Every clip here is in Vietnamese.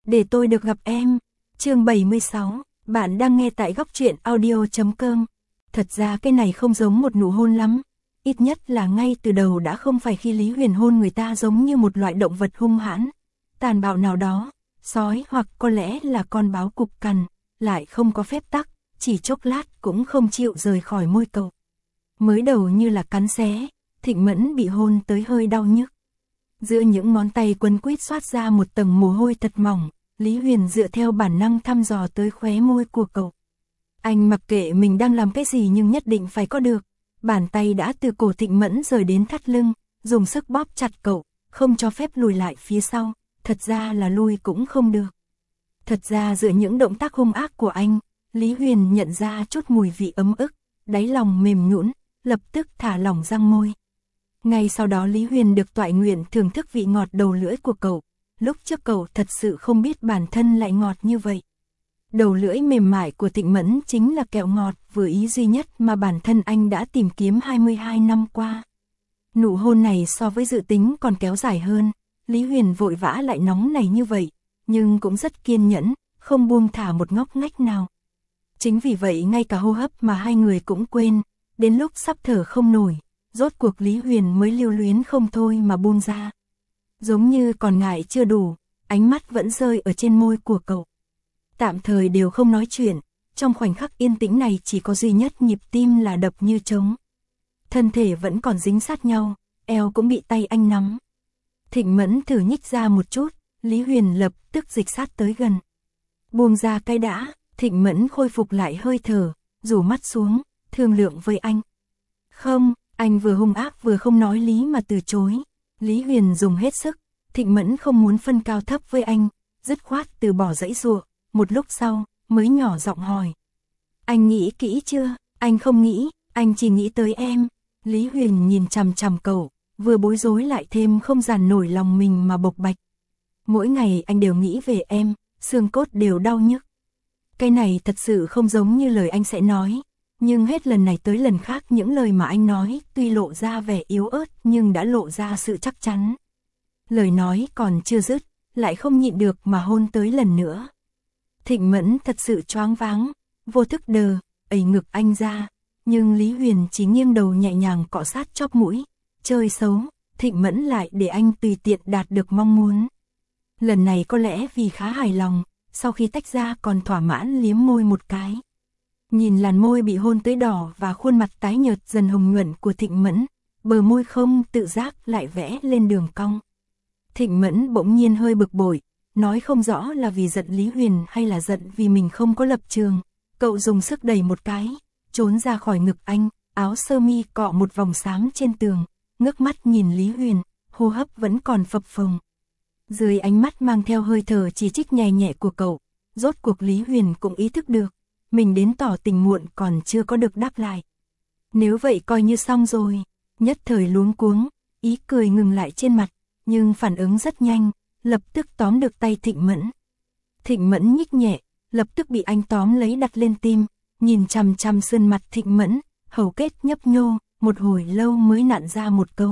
để tôi được gặp em. Chương 76, bạn đang nghe tại góc truyện audio.com. Thật ra cái này không giống một nụ hôn lắm. Ít nhất là ngay từ đầu đã không phải khi Lý Huyền hôn người ta giống như một loại động vật hung hãn, tàn bạo nào đó, sói hoặc có lẽ là con báo cục cằn, lại không có phép tắc, chỉ chốc lát cũng không chịu rời khỏi môi cậu. Mới đầu như là cắn xé, Thịnh Mẫn bị hôn tới hơi đau nhức. Giữa những ngón tay quấn quýt xoát ra một tầng mồ hôi thật mỏng, Lý Huyền dựa theo bản năng thăm dò tới khóe môi của cậu. Anh mặc kệ mình đang làm cái gì nhưng nhất định phải có được. Bàn tay đã từ cổ Thịnh Mẫn rời đến thắt lưng, dùng sức bóp chặt cậu, không cho phép lùi lại phía sau, thật ra là lui cũng không được. Thật ra giữa những động tác hung ác của anh, Lý Huyền nhận ra chút mùi vị ấm ức, đáy lòng mềm nhũn, lập tức thả lỏng răng môi. Ngay sau đó Lý Huyền được toại nguyện thưởng thức vị ngọt đầu lưỡi của cậu, lúc trước cậu thật sự không biết bản thân lại ngọt như vậy. Đầu lưỡi mềm mại của Thịnh Mẫn chính là kẹo ngọt vừa ý duy nhất mà bản thân anh đã tìm kiếm 22 năm qua. Nụ hôn này so với dự tính còn kéo dài hơn, Lý Huyền vội vã lại nóng này như vậy, nhưng cũng rất kiên nhẫn, không buông thả một ngóc ngách nào. Chính vì vậy ngay cả hô hấp mà hai người cũng quên, đến lúc sắp thở không nổi, rốt cuộc Lý Huyền mới lưu luyến không thôi mà buông ra. Giống như còn ngại chưa đủ, ánh mắt vẫn rơi ở trên môi của cậu. Tạm thời đều không nói chuyện, trong khoảnh khắc yên tĩnh này chỉ có duy nhất nhịp tim là đập như trống. Thân thể vẫn còn dính sát nhau, eo cũng bị tay anh nắm. Thịnh Mẫn thử nhích ra một chút, Lý Huyền lập tức dịch sát tới gần. Buông ra cái đã, Thịnh Mẫn khôi phục lại hơi thở, rủ mắt xuống, thương lượng với anh. Không, anh vừa hung ác vừa không nói lý mà từ chối. Lý Huyền dùng hết sức, Thịnh Mẫn không muốn phân cao thấp với anh, dứt khoát từ bỏ giãy giụa, một lúc sau, mới nhỏ giọng hỏi. Anh nghĩ kỹ chưa? Anh không nghĩ, anh chỉ nghĩ tới em. Lý Huyền nhìn chằm chằm cậu, vừa bối rối lại thêm không dàn nổi lòng mình mà bộc bạch. Mỗi ngày anh đều nghĩ về em, xương cốt đều đau nhức. Cái này thật sự không giống như lời anh sẽ nói, nhưng hết lần này tới lần khác những lời mà anh nói tuy lộ ra vẻ yếu ớt nhưng đã lộ ra sự chắc chắn. Lời nói còn chưa dứt, lại không nhịn được mà hôn tới lần nữa. Thịnh Mẫn thật sự choáng váng, vô thức đờ, ẩy ngực anh ra, nhưng Lý Huyền chỉ nghiêng đầu nhẹ nhàng cọ sát chóp mũi, chơi xấu, Thịnh Mẫn lại để anh tùy tiện đạt được mong muốn. Lần này có lẽ vì khá hài lòng, sau khi tách ra còn thỏa mãn liếm môi một cái. Nhìn làn môi bị hôn tới đỏ và khuôn mặt tái nhợt dần hồng nhuận của Thịnh Mẫn, bờ môi không tự giác lại vẽ lên đường cong. Thịnh Mẫn bỗng nhiên hơi bực bội, nói không rõ là vì giận Lý Huyền hay là giận vì mình không có lập trường. Cậu dùng sức đẩy một cái, trốn ra khỏi ngực anh, áo sơ mi cọ một vòng xám trên tường, ngước mắt nhìn Lý Huyền, hô hấp vẫn còn phập phồng. Dưới ánh mắt mang theo hơi thở chỉ trích nhẹ nhẹ của cậu, rốt cuộc Lý Huyền cũng ý thức được, mình đến tỏ tình muộn còn chưa có được đáp lại. Nếu vậy coi như xong rồi, nhất thời luống cuống, ý cười ngừng lại trên mặt, nhưng phản ứng rất nhanh, lập tức tóm được tay Thịnh Mẫn. Thịnh Mẫn nhích nhẹ, lập tức bị anh tóm lấy đặt lên tim, nhìn chằm chằm sườn mặt Thịnh Mẫn, hầu kết nhấp nhô, một hồi lâu mới nặn ra một câu.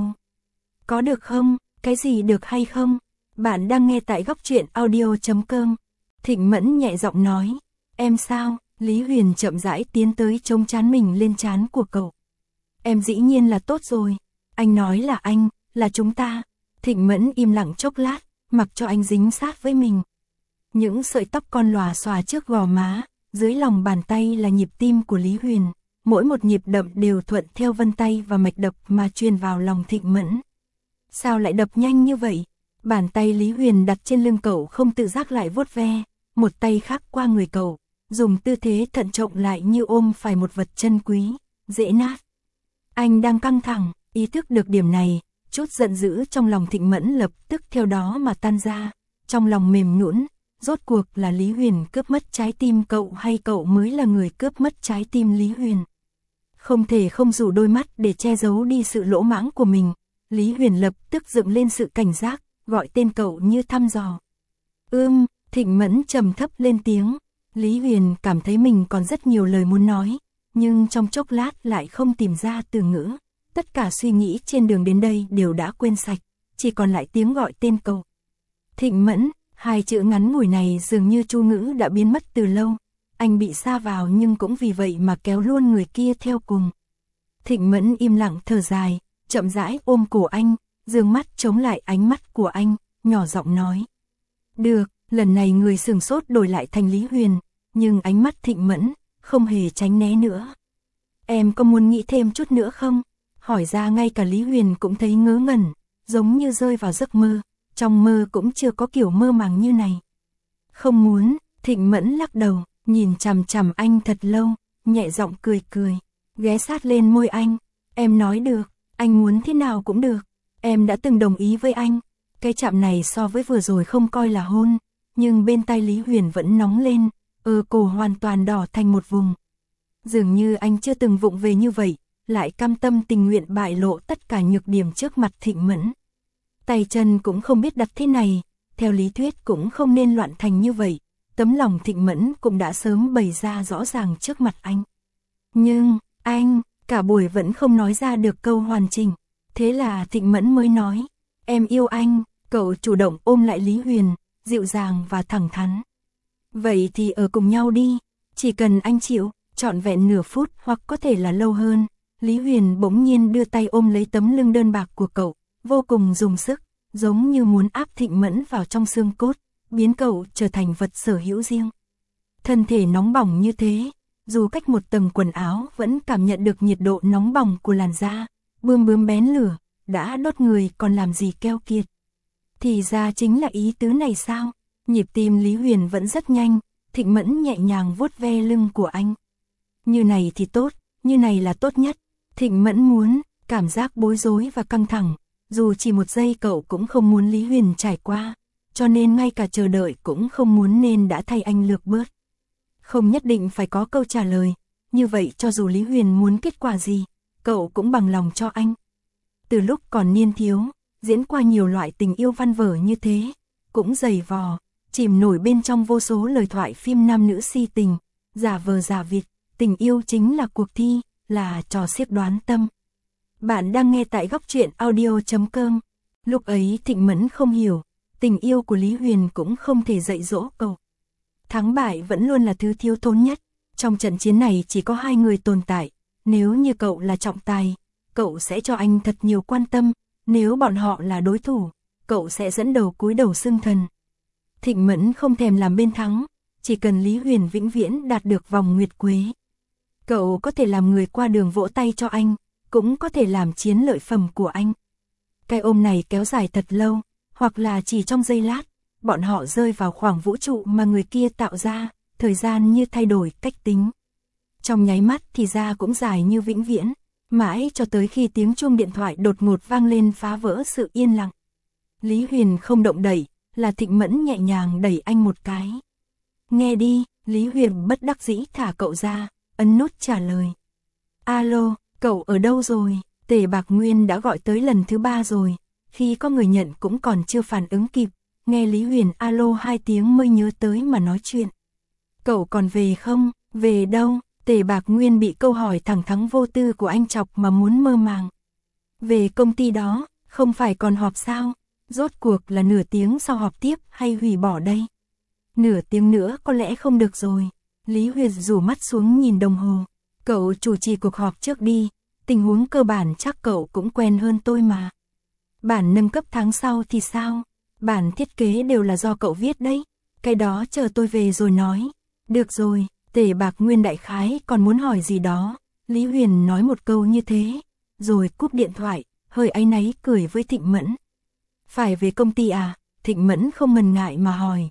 Có được không? Cái gì được hay không? Bạn đang nghe tại góc truyện audio.com. Thịnh Mẫn nhẹ giọng nói. Em sao? Lý Huyền chậm rãi tiến tới chống trán mình lên trán của cậu. Em dĩ nhiên là tốt rồi. Anh nói là anh, là chúng ta. Thịnh Mẫn im lặng chốc lát, mặc cho anh dính sát với mình. Những sợi tóc con lòa xòa trước gò má, dưới lòng bàn tay là nhịp tim của Lý Huyền. Mỗi một nhịp đập đều thuận theo vân tay và mạch đập mà truyền vào lòng Thịnh Mẫn. Sao lại đập nhanh như vậy? Bàn tay Lý Huyền đặt trên lưng cậu không tự giác lại vuốt ve, một tay khác qua người cậu, dùng tư thế thận trọng lại như ôm phải một vật chân quý, dễ nát. Anh đang căng thẳng, ý thức được điểm này, chút giận dữ trong lòng Thịnh Mẫn lập tức theo đó mà tan ra, trong lòng mềm nhũn, rốt cuộc là Lý Huyền cướp mất trái tim cậu hay cậu mới là người cướp mất trái tim Lý Huyền. Không thể không rủ đôi mắt để che giấu đi sự lỗ mãng của mình, Lý Huyền lập tức dựng lên sự cảnh giác, gọi tên cậu như thăm dò. Thịnh Mẫn trầm thấp lên tiếng. Lý Huyền cảm thấy mình còn rất nhiều lời muốn nói, nhưng trong chốc lát lại không tìm ra từ ngữ. Tất cả suy nghĩ trên đường đến đây đều đã quên sạch, chỉ còn lại tiếng gọi tên cậu. Thịnh Mẫn, Hai chữ ngắn ngủi này dường như Chu Ngữ đã biến mất từ lâu. Anh bị sa vào nhưng cũng vì vậy mà kéo luôn người kia theo cùng. Thịnh Mẫn im lặng thở dài, chậm rãi ôm cổ anh, dương mắt chống lại ánh mắt của anh, nhỏ giọng nói. Được, lần này người sửng sốt đổi lại thành Lý Huyền, nhưng ánh mắt Thịnh Mẫn không hề tránh né nữa. Em có muốn nghĩ thêm chút nữa không? Hỏi ra ngay cả Lý Huyền cũng thấy ngớ ngẩn, giống như rơi vào giấc mơ, trong mơ cũng chưa có kiểu mơ màng như này. Không muốn, Thịnh Mẫn lắc đầu, nhìn chằm chằm anh thật lâu, nhẹ giọng cười cười, ghé sát lên môi anh. Em nói được, anh muốn thế nào cũng được, em đã từng đồng ý với anh. Cái chạm này so với vừa rồi không coi là hôn, nhưng bên tai Lý Huyền vẫn nóng lên, cổ hoàn toàn đỏ thành một vùng. Dường như anh chưa từng vụng về như vậy, lại cam tâm tình nguyện bại lộ tất cả nhược điểm trước mặt Thịnh Mẫn. Tay chân cũng không biết đặt thế này, theo lý thuyết cũng không nên loạn thành như vậy, tấm lòng Thịnh Mẫn cũng đã sớm bày ra rõ ràng trước mặt anh. Nhưng, anh, cả buổi vẫn không nói ra được câu hoàn chỉnh, thế là Thịnh Mẫn mới nói, em yêu anh. Cậu chủ động ôm lại Lý Huyền, dịu dàng và thẳng thắn. Vậy thì ở cùng nhau đi, chỉ cần anh chịu, trọn vẹn nửa phút hoặc có thể là lâu hơn. Lý Huyền bỗng nhiên đưa tay ôm lấy tấm lưng đơn bạc của cậu, vô cùng dùng sức, giống như muốn áp Thịnh Mẫn vào trong xương cốt, biến cậu trở thành vật sở hữu riêng. Thân thể nóng bỏng như thế, dù cách một tầng quần áo vẫn cảm nhận được nhiệt độ nóng bỏng của làn da, bươm bướm bén lửa, đã đốt người còn làm gì keo kiệt. Thì ra chính là ý tứ này sao? Nhịp tim Lý Huyền vẫn rất nhanh, Thịnh Mẫn nhẹ nhàng vuốt ve lưng của anh. Như này thì tốt, như này là tốt nhất. Thịnh Mẫn muốn, cảm giác bối rối và căng thẳng, dù chỉ một giây cậu cũng không muốn Lý Huyền trải qua, cho nên ngay cả chờ đợi cũng không muốn nên đã thay anh lược bớt. Không nhất định phải có câu trả lời, như vậy cho dù Lý Huyền muốn kết quả gì, cậu cũng bằng lòng cho anh. Từ lúc còn niên thiếu, diễn qua nhiều loại tình yêu văn vở như thế, cũng dày vò, chìm nổi bên trong vô số lời thoại phim nam nữ si tình, giả vờ giả vịt, tình yêu chính là cuộc thi, là trò xiếc đoán tâm. Bạn đang nghe tại góc truyện audio.com. Lúc ấy Thịnh Mẫn không hiểu, tình yêu của Lý Huyền cũng không thể dạy dỗ cậu. Thắng bại vẫn luôn là thứ thiếu thốn nhất, trong trận chiến này chỉ có hai người tồn tại, nếu như cậu là trọng tài, cậu sẽ cho anh thật nhiều quan tâm. Nếu bọn họ là đối thủ, cậu sẽ dẫn đầu cúi đầu xưng thần. Thịnh Mẫn không thèm làm bên thắng, chỉ cần Lý Huyền vĩnh viễn đạt được vòng nguyệt quế. Cậu có thể làm người qua đường vỗ tay cho anh, cũng có thể làm chiến lợi phẩm của anh. Cái ôm này kéo dài thật lâu, hoặc là chỉ trong giây lát, bọn họ rơi vào khoảng vũ trụ mà người kia tạo ra, thời gian như thay đổi cách tính. Trong nháy mắt thì ra cũng dài như vĩnh viễn. Mãi cho tới khi tiếng chuông điện thoại đột ngột vang lên phá vỡ sự yên lặng. Lý Huyền không động đậy, là Thịnh Mẫn nhẹ nhàng đẩy anh một cái. Nghe đi, Lý Huyền bất đắc dĩ thả cậu ra, ấn nút trả lời. Alo, cậu ở đâu rồi? Tề Bạc Nguyên đã gọi tới lần thứ 3 rồi, khi có người nhận cũng còn chưa phản ứng kịp, nghe Lý Huyền alo 2 tiếng mới nhớ tới mà nói chuyện. Cậu còn về không? Về đâu? Tề Bạc Nguyên bị câu hỏi thẳng thắn vô tư của anh chọc mà muốn mơ màng. Về công ty đó, không phải còn họp sao? Rốt cuộc là nửa tiếng sau họp tiếp hay hủy bỏ đây? Nửa tiếng nữa có lẽ không được rồi. Lý Huyền rủ mắt xuống nhìn đồng hồ. Cậu chủ trì cuộc họp trước đi, tình huống cơ bản chắc cậu cũng quen hơn tôi mà. Bản nâng cấp tháng sau thì sao? Bản thiết kế đều là do cậu viết đấy. Cái đó chờ tôi về rồi nói. Được rồi. Tề Bạc Nguyên đại khái còn muốn hỏi gì đó, Lý Huyền nói một câu như thế, rồi cúp điện thoại, hơi áy náy cười với Thịnh Mẫn. Phải về công ty à? Thịnh Mẫn không ngần ngại mà hỏi.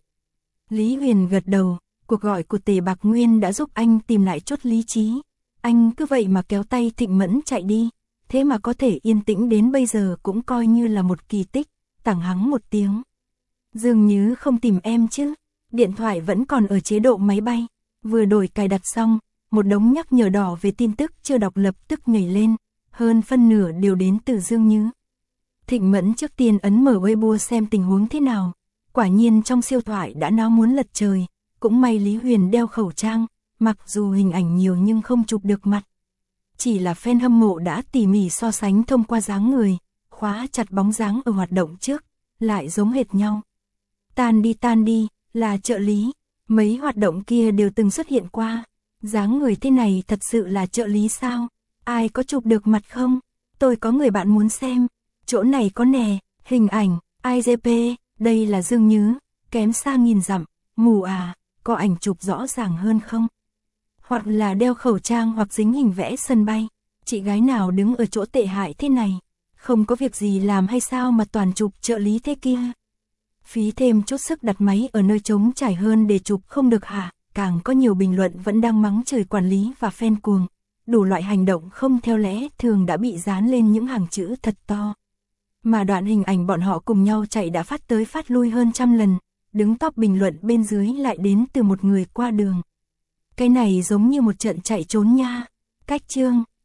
Lý Huyền gật đầu, cuộc gọi của Tề Bạc Nguyên đã giúp anh tìm lại chút lý trí. Anh cứ vậy mà kéo tay Thịnh Mẫn chạy đi, thế mà có thể yên tĩnh đến bây giờ cũng coi như là một kỳ tích, tảng hắng một tiếng. Dường như không tìm em chứ, điện thoại vẫn còn ở chế độ máy bay. Vừa đổi cài đặt xong, một đống nhắc nhở đỏ về tin tức chưa đọc lập tức nhảy lên, hơn phân nửa đều đến từ Dương Như. Thịnh Mẫn trước tiên ấn mở Weibo xem tình huống thế nào, quả nhiên trong siêu thoại đã náo muốn lật trời, cũng may Lý Huyền đeo khẩu trang, mặc dù hình ảnh nhiều nhưng không chụp được mặt. Chỉ là fan hâm mộ đã tỉ mỉ so sánh thông qua dáng người, khóa chặt bóng dáng ở hoạt động trước, lại giống hệt nhau. tan đi, là trợ lý. Mấy hoạt động kia đều từng xuất hiện qua. Dáng người thế này thật sự là trợ lý sao? Ai có chụp được mặt không? Tôi có người bạn muốn xem. Chỗ này có nè, hình ảnh, IGP, đây là Dương Nhứ, kém xa nghìn dặm. Mù à, có ảnh chụp rõ ràng hơn không? Hoặc là đeo khẩu trang hoặc dính hình vẽ sân bay. Chị gái nào đứng ở chỗ tệ hại thế này? Không có việc gì làm hay sao mà toàn chụp trợ lý thế kia? Phí thêm chút sức đặt máy ở nơi trống trải hơn để chụp không được hả? Càng có nhiều bình luận vẫn đang mắng chửi quản lý và fan cuồng. Đủ loại hành động không theo lẽ thường đã bị dán lên những hàng chữ thật to. Mà đoạn hình ảnh bọn họ cùng nhau chạy đã phát tới phát lui hơn 100 lần. Đứng top bình luận bên dưới lại đến từ một người qua đường. Cái này giống như một trận chạy trốn nha. Cách chương